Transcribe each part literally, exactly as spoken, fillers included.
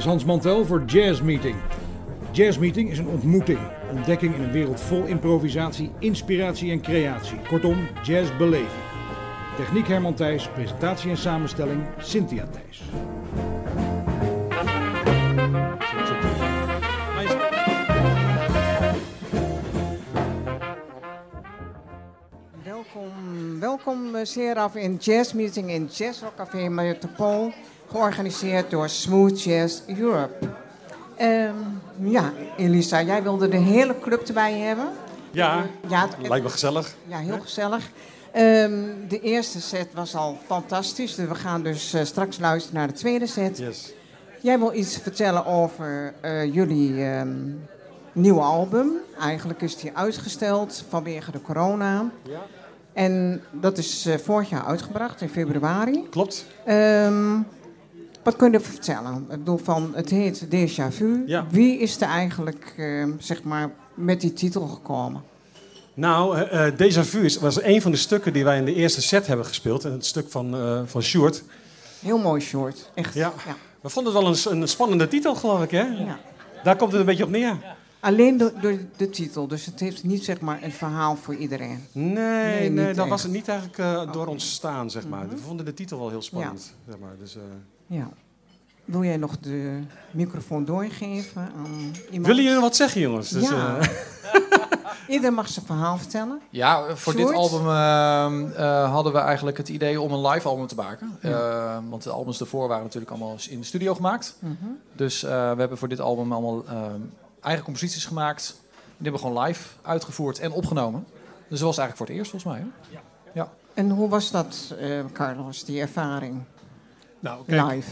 is Hans Mantel voor Jazz Meeting. Jazz Meeting is een ontmoeting, ontdekking in een wereld vol improvisatie, inspiratie en creatie. Kortom, jazzbeleving. Techniek Herman Thijs, presentatie en samenstelling Cynthia Thijs. Welkom, welkom Seraf in Jazz Meeting in Jazz Rock Café Metropool, georganiseerd door Smooth Jazz Europe. Um, ja, Elisa, jij wilde de hele club erbij hebben. Ja, ja het, lijkt me gezellig. Ja, heel gezellig. Um, de eerste set was al fantastisch. Dus we gaan dus uh, straks luisteren naar de tweede set. Yes. Jij wil iets vertellen over uh, jullie um, nieuwe album. Eigenlijk is die uitgesteld vanwege de corona. Ja. En dat is uh, vorig jaar uitgebracht, in februari. Klopt. Um, wat kun je vertellen? Ik bedoel van, het heet Déjà Vu. Ja. Wie is er eigenlijk uh, zeg maar, met die titel gekomen? Nou, uh, Déjà Vu is, was een van de stukken die wij in de eerste set hebben gespeeld. Het stuk van, uh, van Sjoerd. Heel mooi Sjoerd, echt. Ja. Ja. We vonden het wel een, een spannende titel, geloof ik, hè? Ja. Daar komt het een beetje op neer. Alleen door, door de titel, dus het heeft niet zeg maar, een verhaal voor iedereen. Nee, nee, nee niet dat echt. was het niet eigenlijk uh, door Okay. ontstaan, zeg maar. Mm-hmm. We vonden de titel wel heel spannend. Ja. Zeg maar. Dus, uh... Ja. Wil jij nog de microfoon doorgeven aan iemand? Willen jullie wat zeggen, jongens? Dus, ja. uh... Ieder mag zijn verhaal vertellen. Ja, voor Sjoerd? dit album uh, uh, hadden we eigenlijk het idee om een live album te maken. Ja. Uh, want de albums daarvoor waren natuurlijk allemaal in de studio gemaakt. Mm-hmm. Dus uh, we hebben voor dit album allemaal uh, eigen composities gemaakt. Die hebben we gewoon live uitgevoerd en opgenomen. Dus dat was eigenlijk voor het eerst, volgens mij. Hè? Ja. Ja. En hoe was dat, uh, Carlos, die ervaring? Nou, kijk, Live.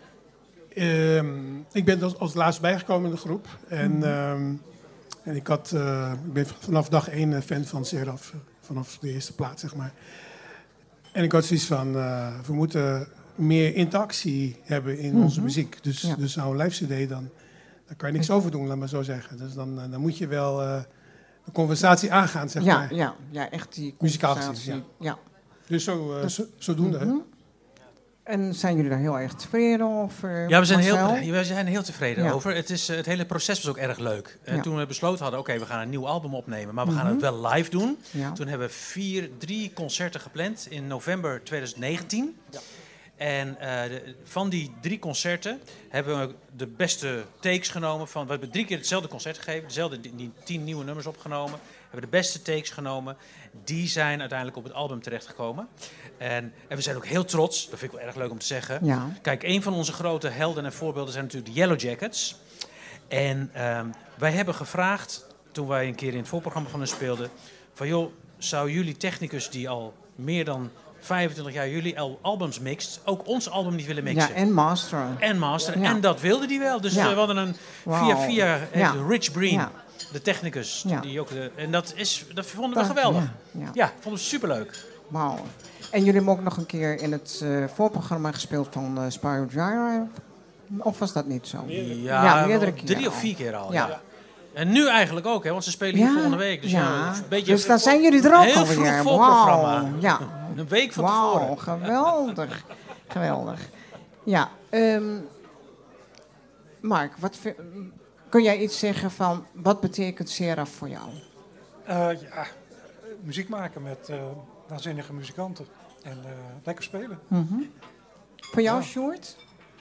Um, ik ben als, als laatste bijgekomen in de groep. En, Mm-hmm. um, en ik, had, uh, ik ben vanaf dag één fan van Seraf. Vanaf de eerste plaat, zeg maar. En ik had zoiets van, uh, we moeten meer interactie hebben in Mm-hmm. onze muziek. Dus, Ja. dus nou, een live cd, dan, dan kan je niks over doen, laat maar zo zeggen. Dus dan, dan moet je wel uh, de conversatie aangaan, zeg Ja, maar. ja, ja, echt die Muzikaal conversatie. gezien, Ja. Dus zo, uh, Dat- zo, zodoende. Mm-hmm. En zijn jullie daar heel erg tevreden over? Ja, we zijn, Marcel? heel, we zijn er heel tevreden Ja. over. Het, is, uh, het hele proces was ook erg leuk. Uh, Ja. Toen we besloten hadden, oké, okay, we gaan een nieuw album opnemen, maar we gaan Mhm. het wel live doen. Ja. Toen hebben we vier, drie concerten gepland in november twintig negentien. Ja. En uh, de, van die drie concerten hebben we de beste takes genomen. Van, we hebben drie keer hetzelfde concert gegeven, dezelfde die, die tien nieuwe nummers opgenomen. We hebben de beste takes genomen. Die zijn uiteindelijk op het album terechtgekomen. En, en we zijn ook heel trots, dat vind ik wel erg leuk om te zeggen. Ja. Kijk, een van onze grote helden en voorbeelden zijn natuurlijk de Yellow Jackets. En um, wij hebben gevraagd, toen wij een keer in het voorprogramma van hen speelden, van joh, zou jullie technicus die al meer dan vijfentwintig jaar jullie al albums mixt, ook ons album niet willen mixen? Ja, en masteren. En masteren. Ja. En dat wilde die wel. Dus Ja. uh, we hadden een Wauw. via via heeft Ja. Rich Breen, Ja. de technicus, Ja. die ook de, en dat is, dat vonden we Dat- geweldig. ja, ja. Ja, vonden we superleuk. Wauw. En jullie hebben ook nog een keer in het uh, voorprogramma gespeeld van uh, Spyro Gyra. Of was dat niet zo? Ja, Ja, meerdere wel keren drie of al. vier keer al. Ja. Ja. En nu eigenlijk ook, hè, want ze spelen hier Ja, volgende week. Dus, ja, ja. een beetje Dus dan zijn jullie er ook heel alweer. vroeg Wauw. voorprogramma. Ja. Een week van Wauw, tevoren. geweldig. Geweldig. Ja, um, Mark, wat vi- kun jij iets zeggen van wat betekent Seraf voor jou? Uh, ja, muziek maken met uh, waanzinnige muzikanten. En uh, lekker spelen. Mm-hmm. Voor jou, Ja. Sjoerd?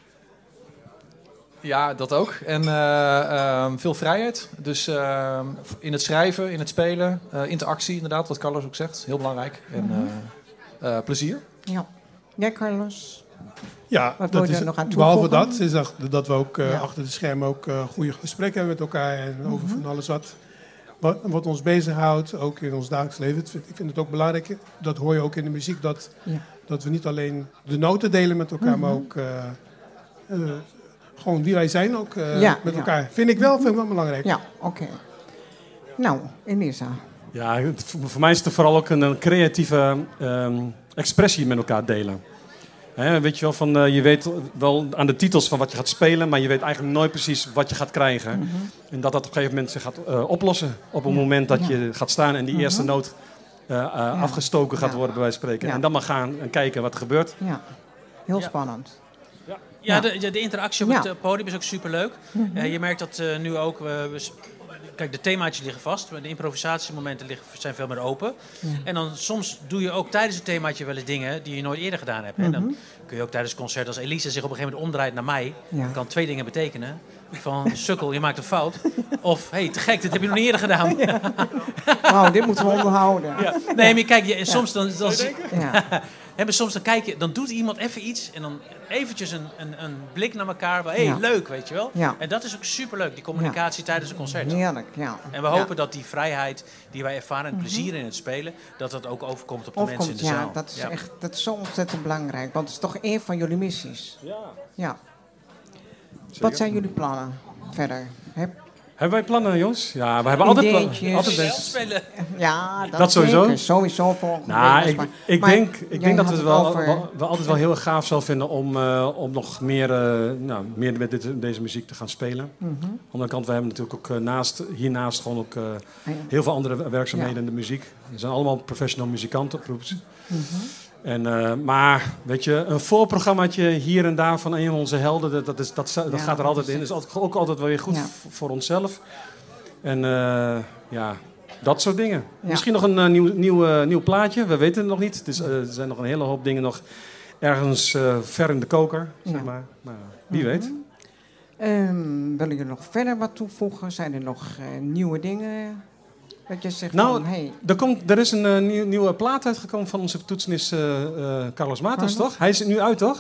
Ja, dat ook. En uh, um, veel vrijheid. Dus uh, in het schrijven, in het spelen, uh, interactie inderdaad, wat Carlos ook zegt. Heel belangrijk. En uh, uh, plezier. Ja. Jij, Carlos? Ja, Wat wil dat je is, er nog aan behalve toevoegen? dat is dat, dat we ook uh, Ja. achter de schermen ook uh, goede gesprekken hebben met elkaar en over Mhm. van alles wat, wat, wat ons bezighoudt, ook in ons dagelijks leven. Ik vind, ik vind het ook belangrijk, dat hoor je ook in de muziek, dat, Ja. dat we niet alleen de noten delen met elkaar, Mhm. maar ook uh, uh, gewoon wie wij zijn ook uh, Ja, met ja. elkaar. Vind ik wel, vind ik wel belangrijk. Ja, oké. Okay. Nou, Elisa. Ja, het- voor voor mij is het vooral ook een, een creatieve um, expressie met elkaar delen. Hè, weet je wel, van, uh, je weet wel aan de titels van wat je gaat spelen, maar je weet eigenlijk nooit precies wat je gaat krijgen. Mm-hmm. En dat dat op een gegeven moment zich gaat uh, oplossen. Op het Ja. moment dat Ja. je gaat staan en die Mhm. eerste noot uh, uh, afgestoken gaat Ja. worden, bij wijze van spreken. Ja. En dan maar gaan en kijken wat er gebeurt. Ja, heel Ja. spannend. Ja, Ja. De, de, de interactie op Ja. het uh, podium is ook superleuk. Mhm. Uh, je merkt dat uh, nu ook... Uh, we, s- kijk, de themaatjes liggen vast, maar de improvisatiemomenten liggen, zijn veel meer open. Ja. En dan soms doe je ook tijdens het themaatje wel eens dingen die je nooit eerder gedaan hebt. En dan Mhm. kun je ook tijdens het concert, als Elisa zich op een gegeven moment omdraait naar mij... Ja. dan kan twee dingen betekenen. Van, sukkel, je maakt een fout. Of, hé, hey, te gek, dit heb je nog niet eerder gedaan. Ja. Wauw, dit moeten we onderhouden. Ja. Nee, maar kijk, je, soms dan... dan Ja. Hè, maar soms dan kijk je, dan doet iemand even iets en dan eventjes een, een, een blik naar elkaar. Hé, hey, Ja. leuk, weet je wel. Ja. En dat is ook superleuk, die communicatie tijdens een concert. Heerlijk, ja. En we Ja. hopen dat die vrijheid die wij ervaren en het plezier in het spelen, dat dat ook overkomt op de mensen in Overkomt, de ja, zaal. dat is Ja. echt dat is zo ontzettend belangrijk. Want het is toch één van jullie missies. Ja. Ja. Wat zijn jullie plannen verder? Heb, Hebben wij plannen, jongens? Ja, we hebben altijd plannen. Ideetjes. Altijd Zelf mensen. spelen. ja, dat, Dat sowieso? zeker. Sowieso volgende Nou, week. ik, Maar- ik maar denk, ik jij denk dat had we het het wel, over- wel, wel altijd wel heel erg gaaf zal vinden om, uh, om nog meer, uh, nou, meer met dit, deze muziek te gaan spelen. Mhm. Aan de andere kant, we hebben natuurlijk ook uh, naast, hiernaast gewoon ook uh, Ah, ja. heel veel andere werkzaamheden Ja. in de muziek. We zijn allemaal professional muzikanten, beroeps. Mhm. En, uh, maar, weet je, een voorprogrammaatje hier en daar van een van onze helden, dat, dat, is, dat, dat Ja, gaat er altijd dat in. is- Dat is altijd, ook altijd wel weer goed Ja. v- voor onszelf. En uh, ja, dat soort dingen. Ja. Misschien nog een uh, nieuw, nieuw, uh, nieuw plaatje, we weten het nog niet. Het is, uh, er zijn nog een hele hoop dingen nog ergens uh, ver in de koker, zeg Ja. maar. Maar wie Mhm. weet. Um, willen jullie nog verder wat toevoegen? Zijn er nog uh, nieuwe dingen? Dat je zegt Nou, van, hey, Er, komt, er is een uh, nieuw, nieuwe plaat uitgekomen van onze toetsenist uh, uh, Carlos Matos, Carlos? toch? Hij is er nu uit, toch?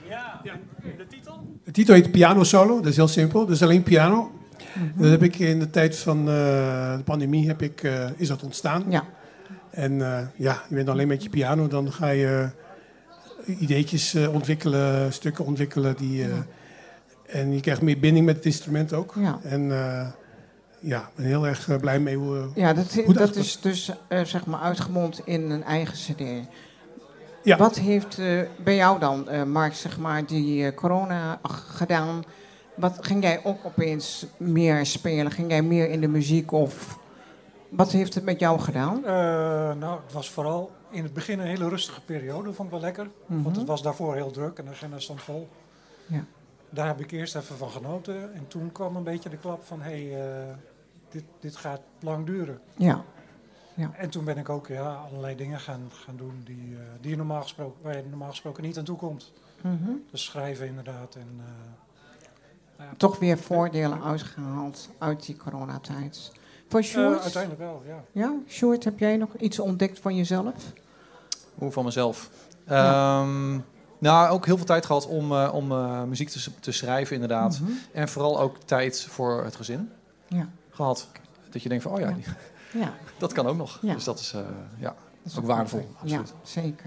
De titel heet Piano Solo, dat is heel simpel. Dat is alleen piano. mhm. Dat heb ik in de tijd van uh, de pandemie heb ik, uh, is dat ontstaan. Ja. En uh, ja, je bent alleen met je piano, dan ga je uh, ideetjes uh, ontwikkelen, stukken ontwikkelen. Die, uh, Ja. En je krijgt meer binding met het instrument ook. Ja. En uh, ja, ik ben heel erg uh, blij mee hoe... Uh, Ja, dat, Goed dat uitgepakt. is dus uh, zeg maar uitgemond in een eigen cd. Ja. Wat heeft uh, bij jou dan, uh, Mark, zeg maar, die uh, corona ach, gedaan? Wat ging jij ook opeens meer spelen? Ging jij meer in de muziek of wat heeft het met jou gedaan? Uh, nou, het was vooral in het begin een hele rustige periode, vond ik wel lekker. Mhm. Want het was daarvoor heel druk en de agenda stond vol. Ja. Daar heb ik eerst even van genoten. En toen kwam een beetje de klap van, hé, hey, uh, dit, dit gaat lang duren. Ja. Ja. En toen ben ik ook ja, allerlei dingen gaan, gaan doen die, uh, die je normaal gesproken, waar je normaal gesproken niet aan toe komt. Mhm. Dus schrijven inderdaad. En, uh, nou ja, Toch weer voordelen uitgehaald uit die coronatijd. Voor uh, Sjoerd? uiteindelijk wel, ja. Ja, Sjoerd, heb jij nog iets ontdekt van jezelf? Hoe van mezelf? Ja. Um, nou, ook heel veel tijd gehad om, uh, om uh, muziek te, te schrijven, inderdaad. Mhm. En vooral ook tijd voor het gezin Ja. gehad. Dat je denkt van, oh ja, Ja. die- Ja, dat kan ook nog. Ja. Dus dat is, uh, ja, dat is ook waardevol. goed. Absoluut. Ja, zeker.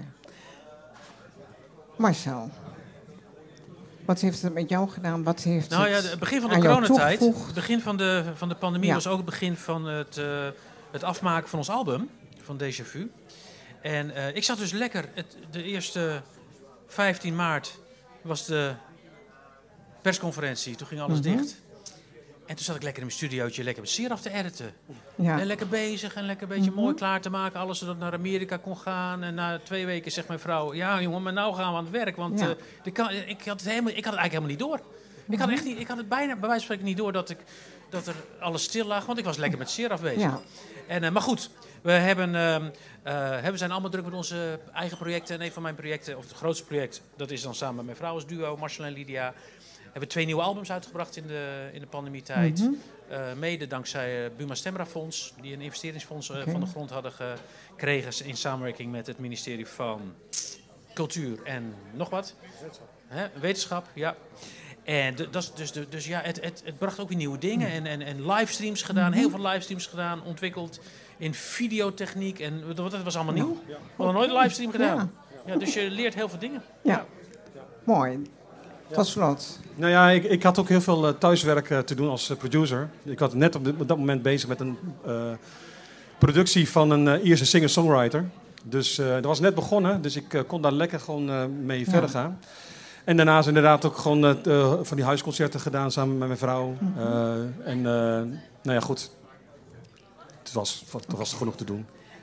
Marcel, wat heeft het met jou gedaan? Wat heeft Nou ja, het de- het begin van de aan jou coronatijd, toegevoegd? het begin van de, van de pandemie Ja. was ook het begin van het, uh, het afmaken van ons album, van Déjà Vu. En uh, ik zat dus lekker, het, de eerste vijftien maart was de persconferentie, toen ging alles Mhm. dicht. En toen zat ik lekker in mijn studiootje, lekker met Seraf te editen. Ja. En lekker bezig en lekker een beetje Mhm. mooi klaar te maken. Alles zodat ik naar Amerika kon gaan. En na twee weken zegt mijn vrouw... Ja jongen, maar nou gaan we aan het werk. Want Ja. eh, de kan, ik, had het helemaal, ik had het eigenlijk helemaal niet door. Ik had, echt niet, ik had het bijna bij wijze van spreken niet door dat, ik, dat er alles stil lag. Want ik was lekker met Seraf bezig. Ja. En, uh, maar goed, we, hebben, uh, uh, we zijn allemaal druk met onze eigen projecten. En een van mijn projecten, of het grootste project... dat is dan samen met mijn vrouw als duo, Marcel en Lydia... We hebben twee nieuwe albums uitgebracht in de, in de pandemietijd. Mhm. Uh, mede dankzij uh, Buma Stemra Fonds, die een investeringsfonds uh, Oké. van de grond hadden gekregen in samenwerking met het ministerie van Cultuur en nog wat. Hè? Wetenschap, ja. En de, dat is dus, de, dus ja, het, het, het bracht ook weer nieuwe dingen en, en, en livestreams gedaan, Mhm. heel veel livestreams gedaan, ontwikkeld in videotechniek en dat dat was allemaal nieuw. We hadden nooit een livestream gedaan. Ja, dus je leert heel veel dingen. Ja. Mooi. Tot slot. Nou ja, ik, ik had ook heel veel uh, thuiswerk uh, te doen als uh, producer. Ik was net op, dit, op dat moment bezig met een uh, productie van een uh, Ierse singer-songwriter. Dus uh, dat was net begonnen, dus ik uh, kon daar lekker gewoon uh, mee Ja. verder gaan. En daarnaast inderdaad ook gewoon uh, uh, van die huisconcerten gedaan samen met mijn vrouw. Mhm. Uh, en uh, nou ja, goed. Het was, het was genoeg te doen.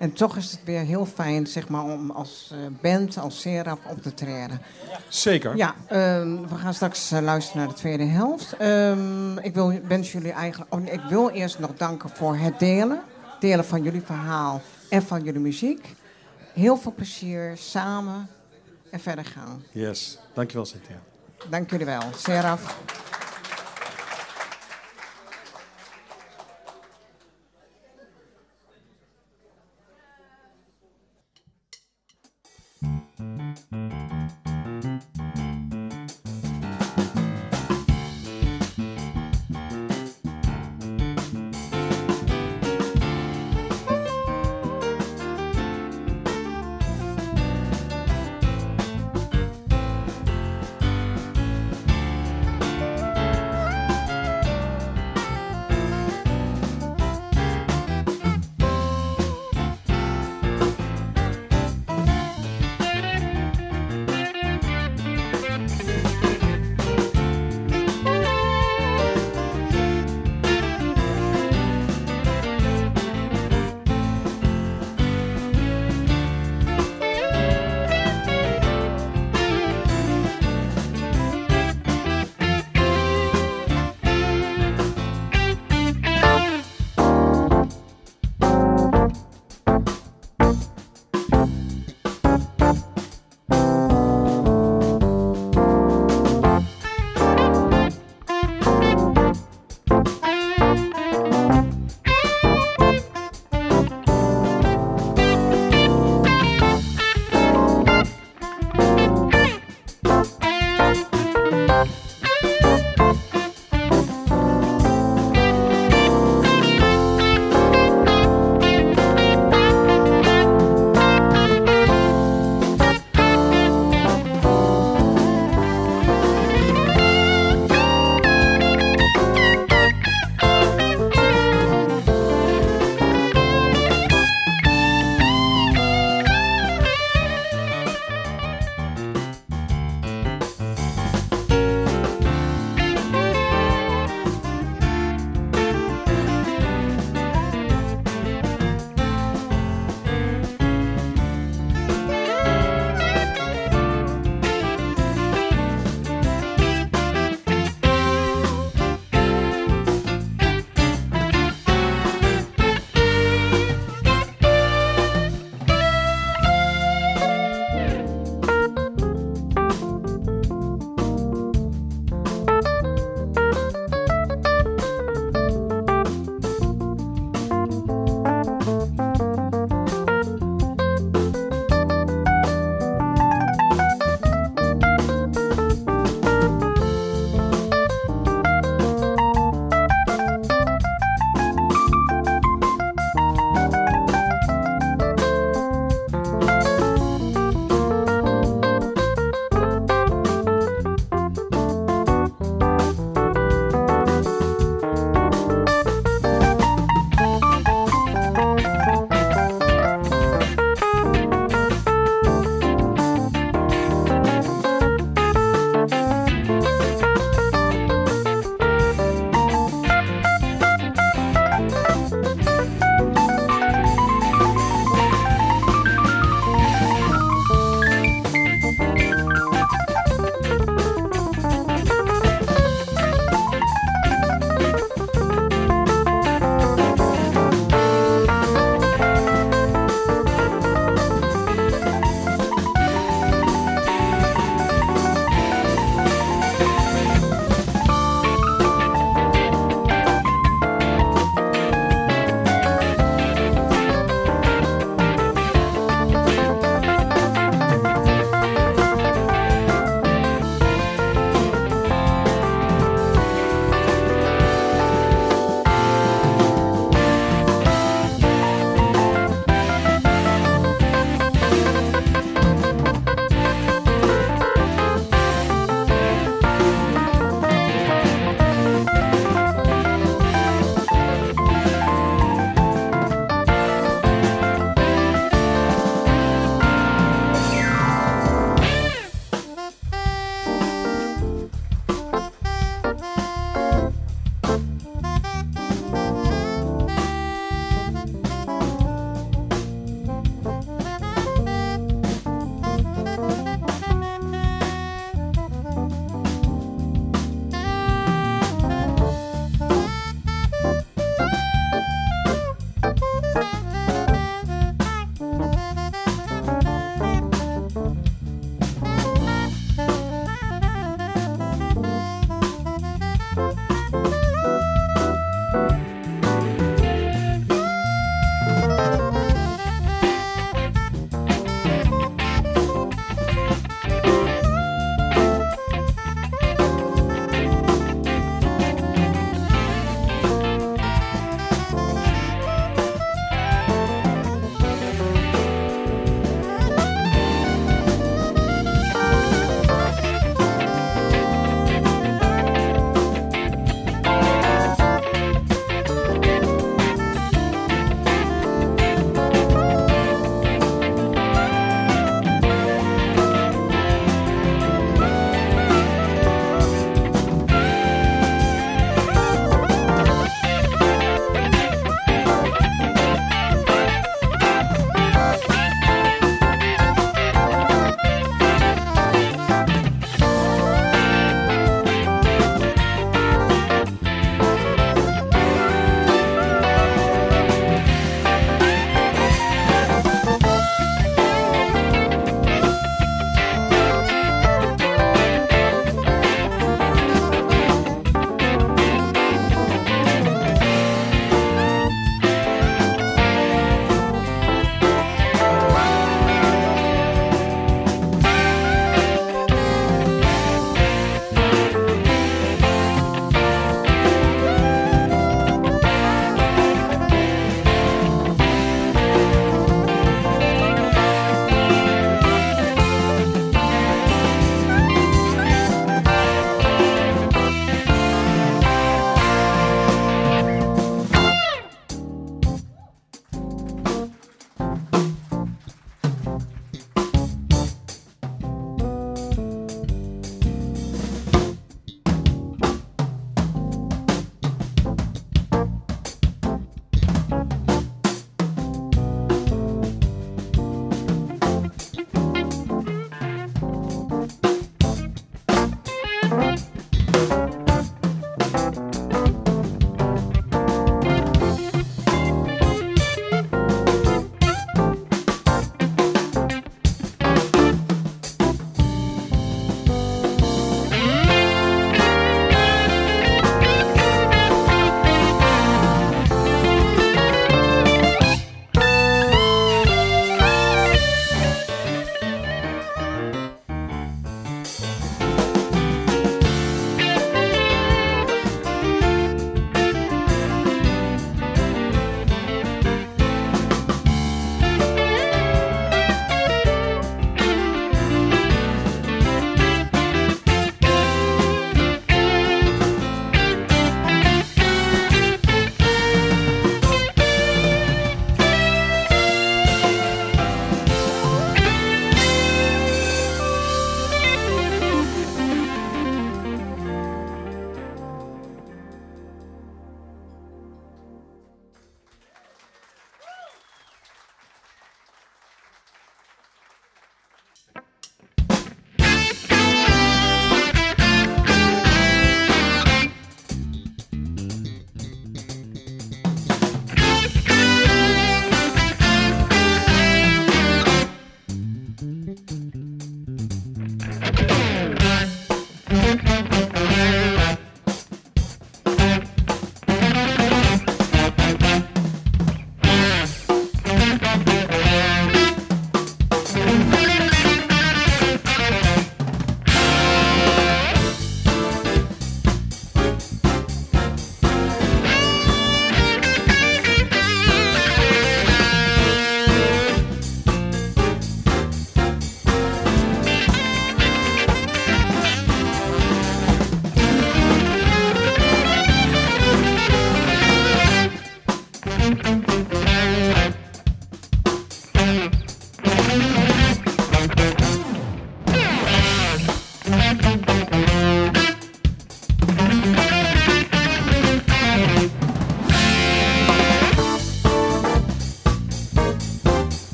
En toch is het weer heel fijn, zeg maar, om als uh, band, als Seraf op te treden. Zeker. Ja, um, we gaan straks uh, luisteren naar de tweede helft. Um, ik wil, wens jullie eigenlijk... Oh, ik wil eerst nog danken voor het delen. Delen van jullie verhaal en van jullie muziek. Heel veel plezier, samen en verder gaan. Yes, dankjewel Cynthia. Dank jullie wel. Seraf.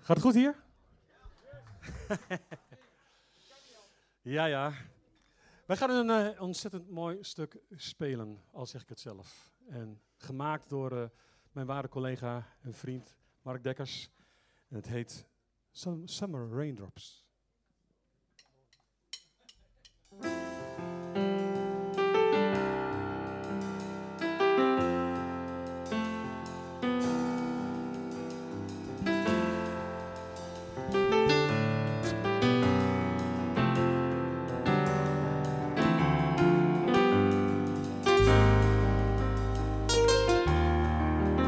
Gaat het goed hier? Ja, ja. Wij gaan een uh, ontzettend mooi stuk spelen, al zeg ik het zelf. En gemaakt door uh, mijn waarde collega en vriend Mark Dekkers. En het heet Summer Raindrops.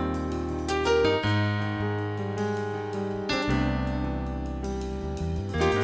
Thank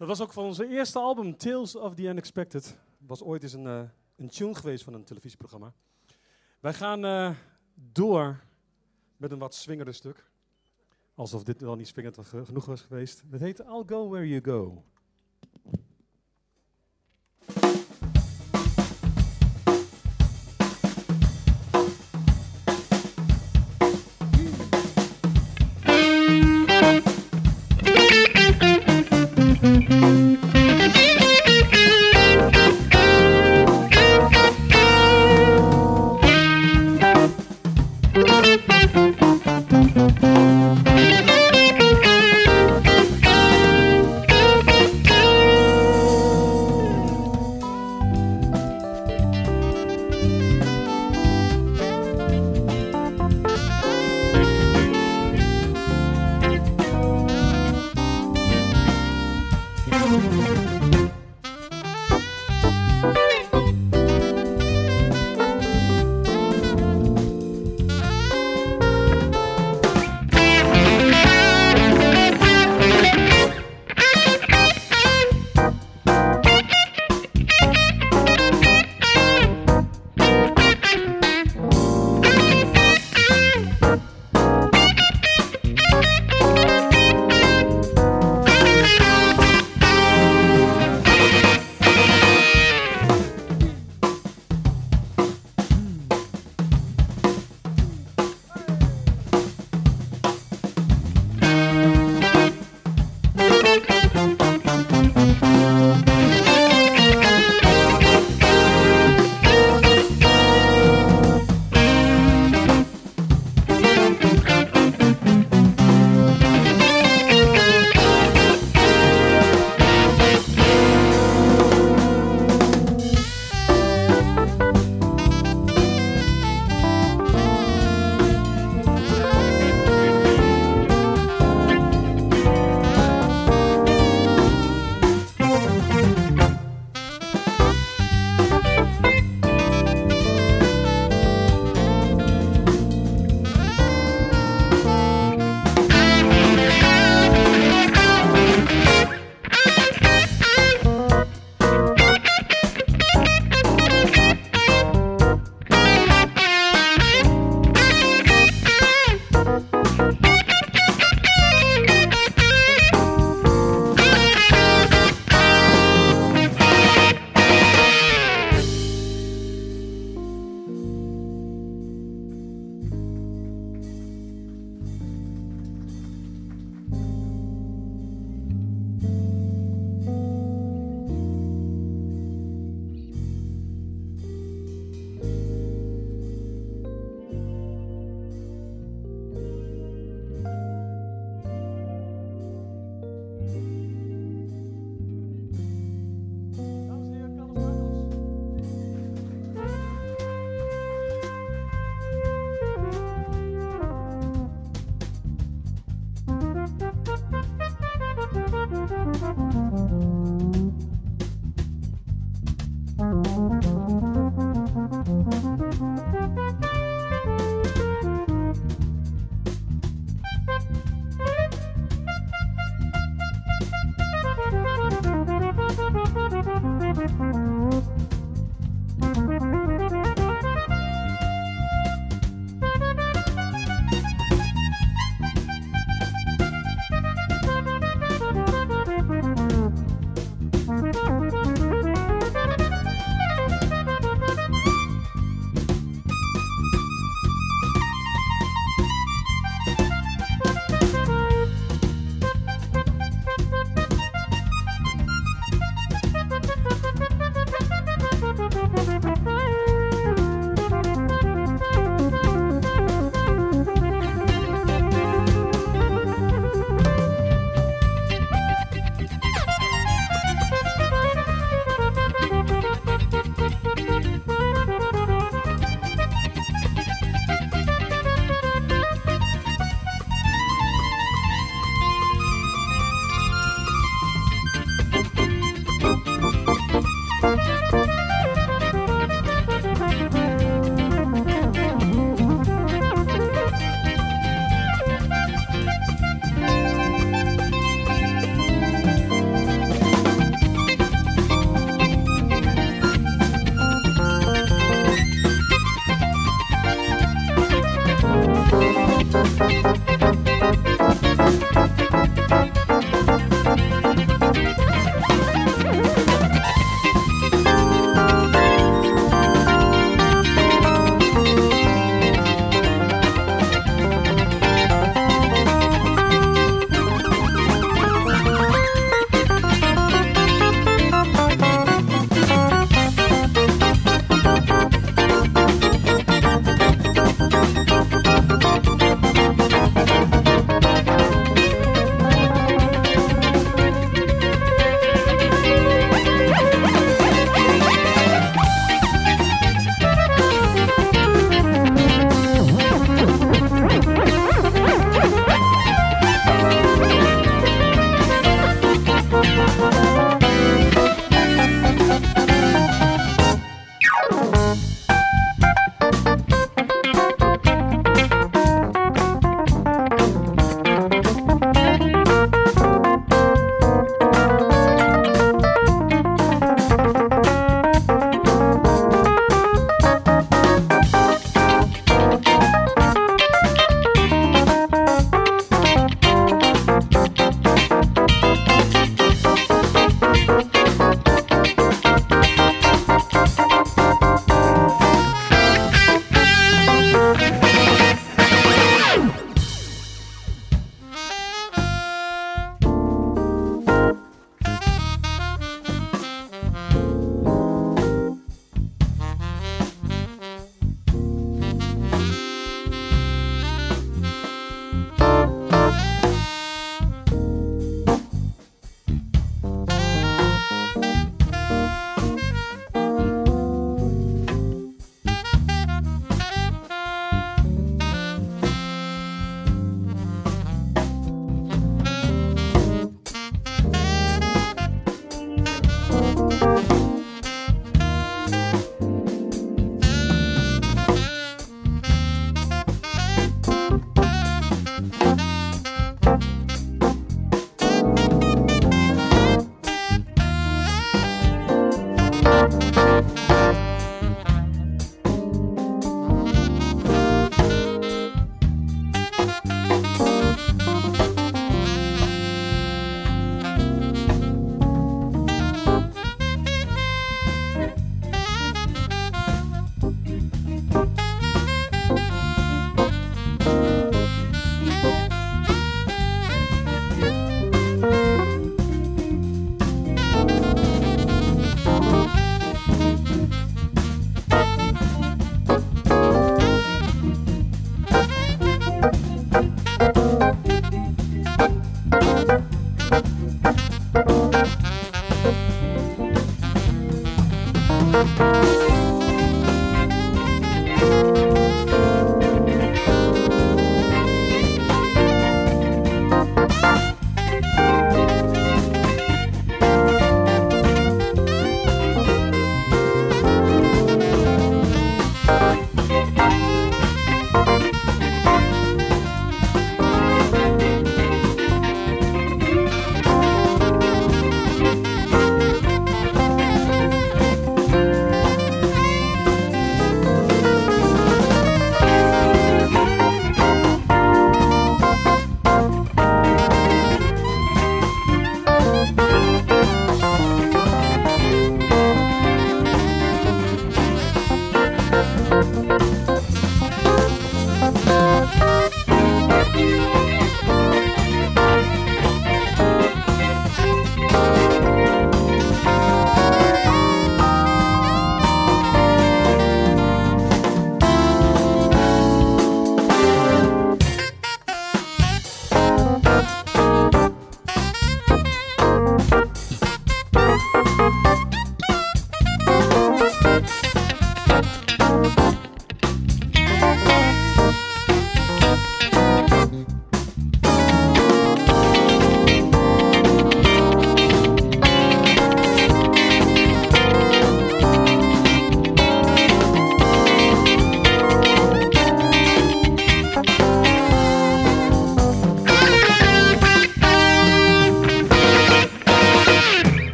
Dat was ook van onze eerste album, Tales of the Unexpected. Was ooit eens een, uh, een tune geweest van een televisieprogramma. Wij gaan uh, door met een wat swingender stuk. Alsof dit wel niet swingend genoeg was geweest. Dat heet I'll Go Where You Go.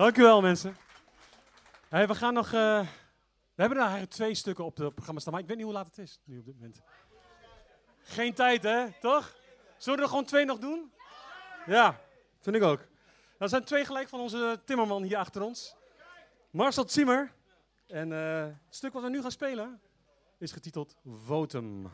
Dank u wel, mensen. Hey, we gaan nog... Uh, we hebben er eigenlijk twee stukken op het programma staan, maar ik weet niet hoe laat het is nu op dit moment. Geen tijd, hè? Toch? Zullen we er gewoon twee nog doen? Ja, vind ik ook. Er zijn twee gelijk van onze timmerman hier achter ons. Marcel Zimmer. En uh, het stuk wat we nu gaan spelen is getiteld Votum.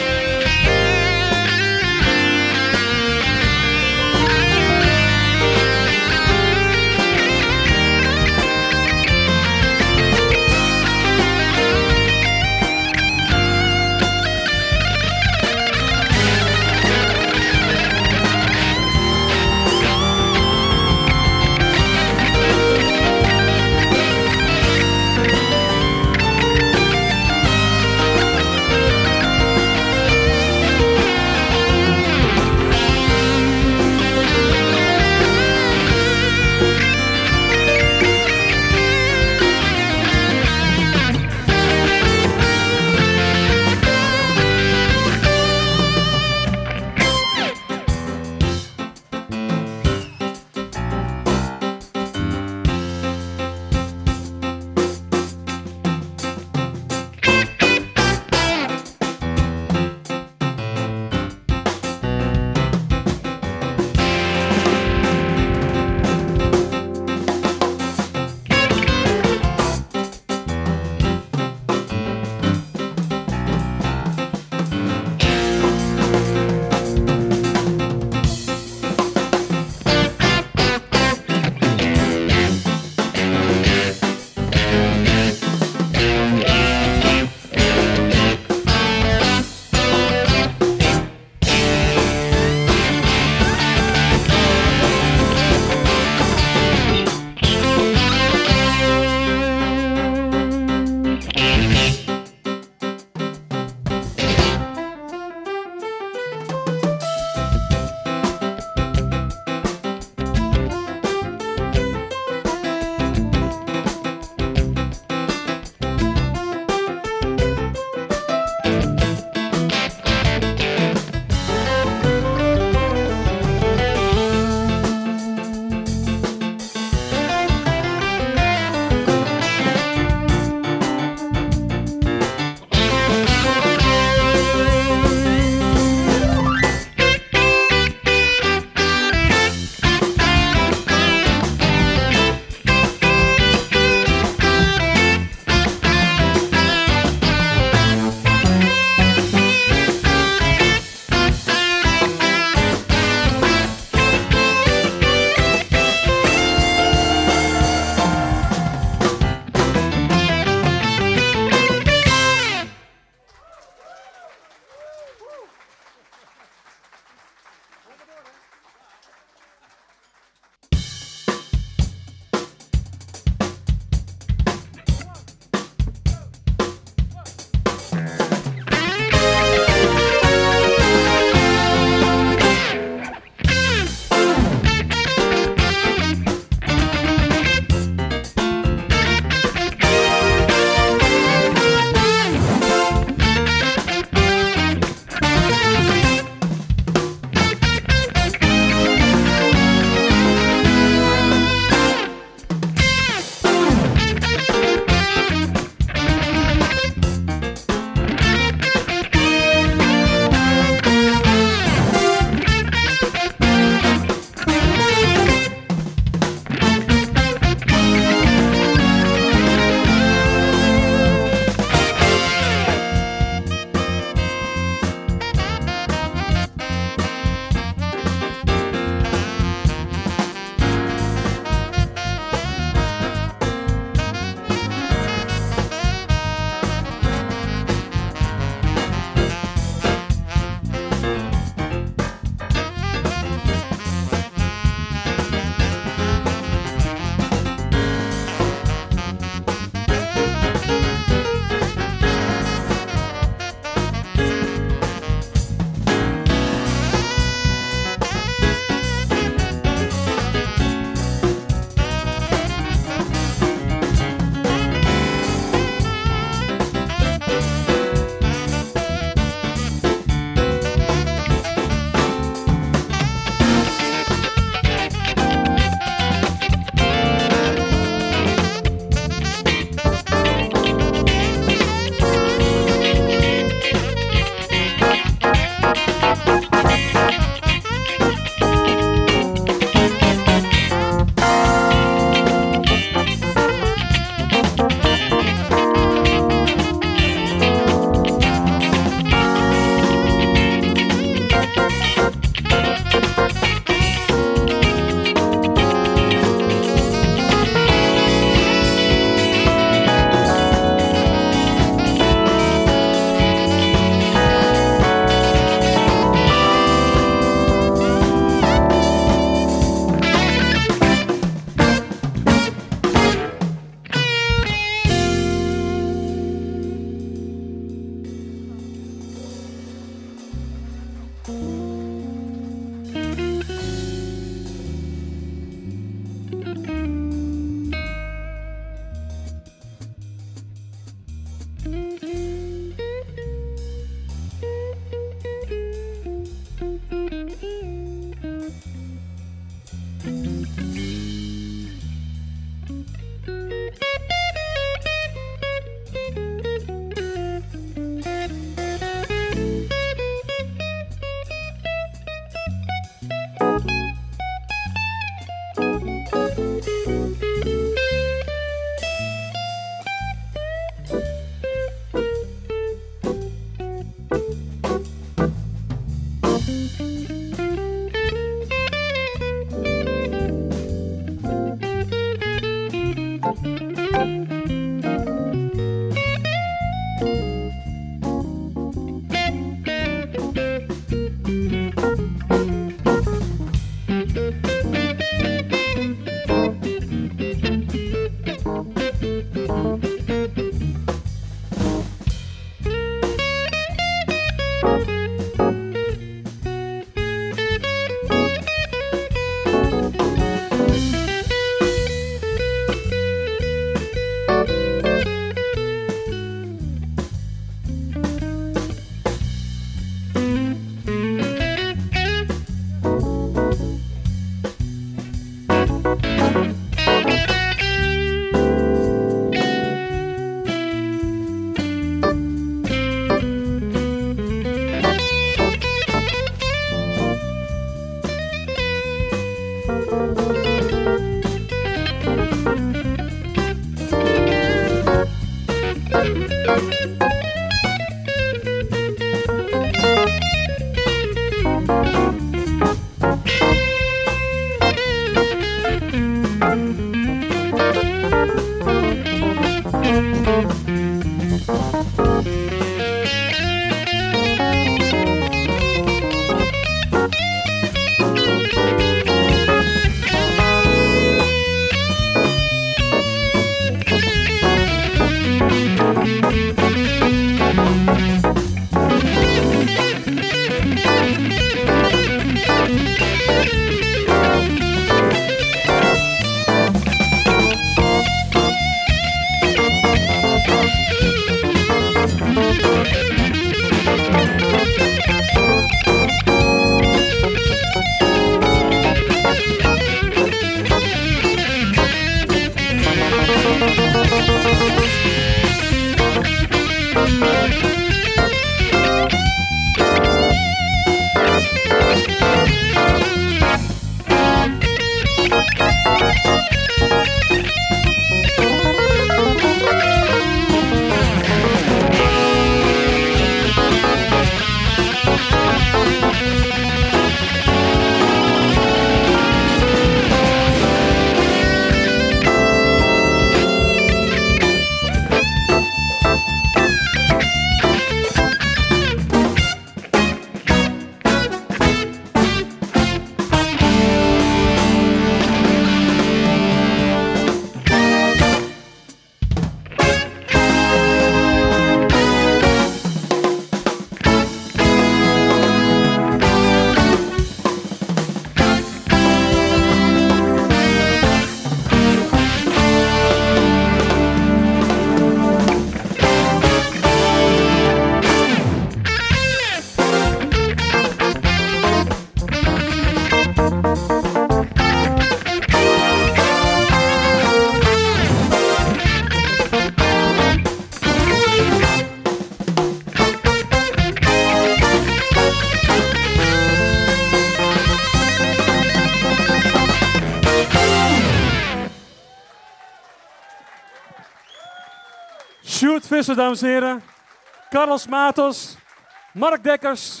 Sjoerd Visser, dames en heren. Carlos Matos. Mark Dekkers.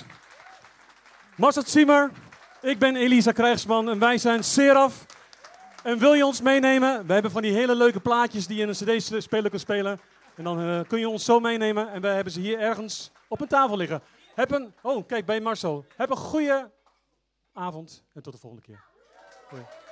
Marcel Zimmer. Ik ben Elisa Krijgsman en wij zijn Seraf. En wil je ons meenemen? We hebben van die hele leuke plaatjes die je in een cd-speler kunt spelen. En dan uh, kun je ons zo meenemen. En wij hebben ze hier ergens op een tafel liggen. Heb een... Oh, kijk, bij Marcel. Heb een goede avond en tot de volgende keer. Hoi.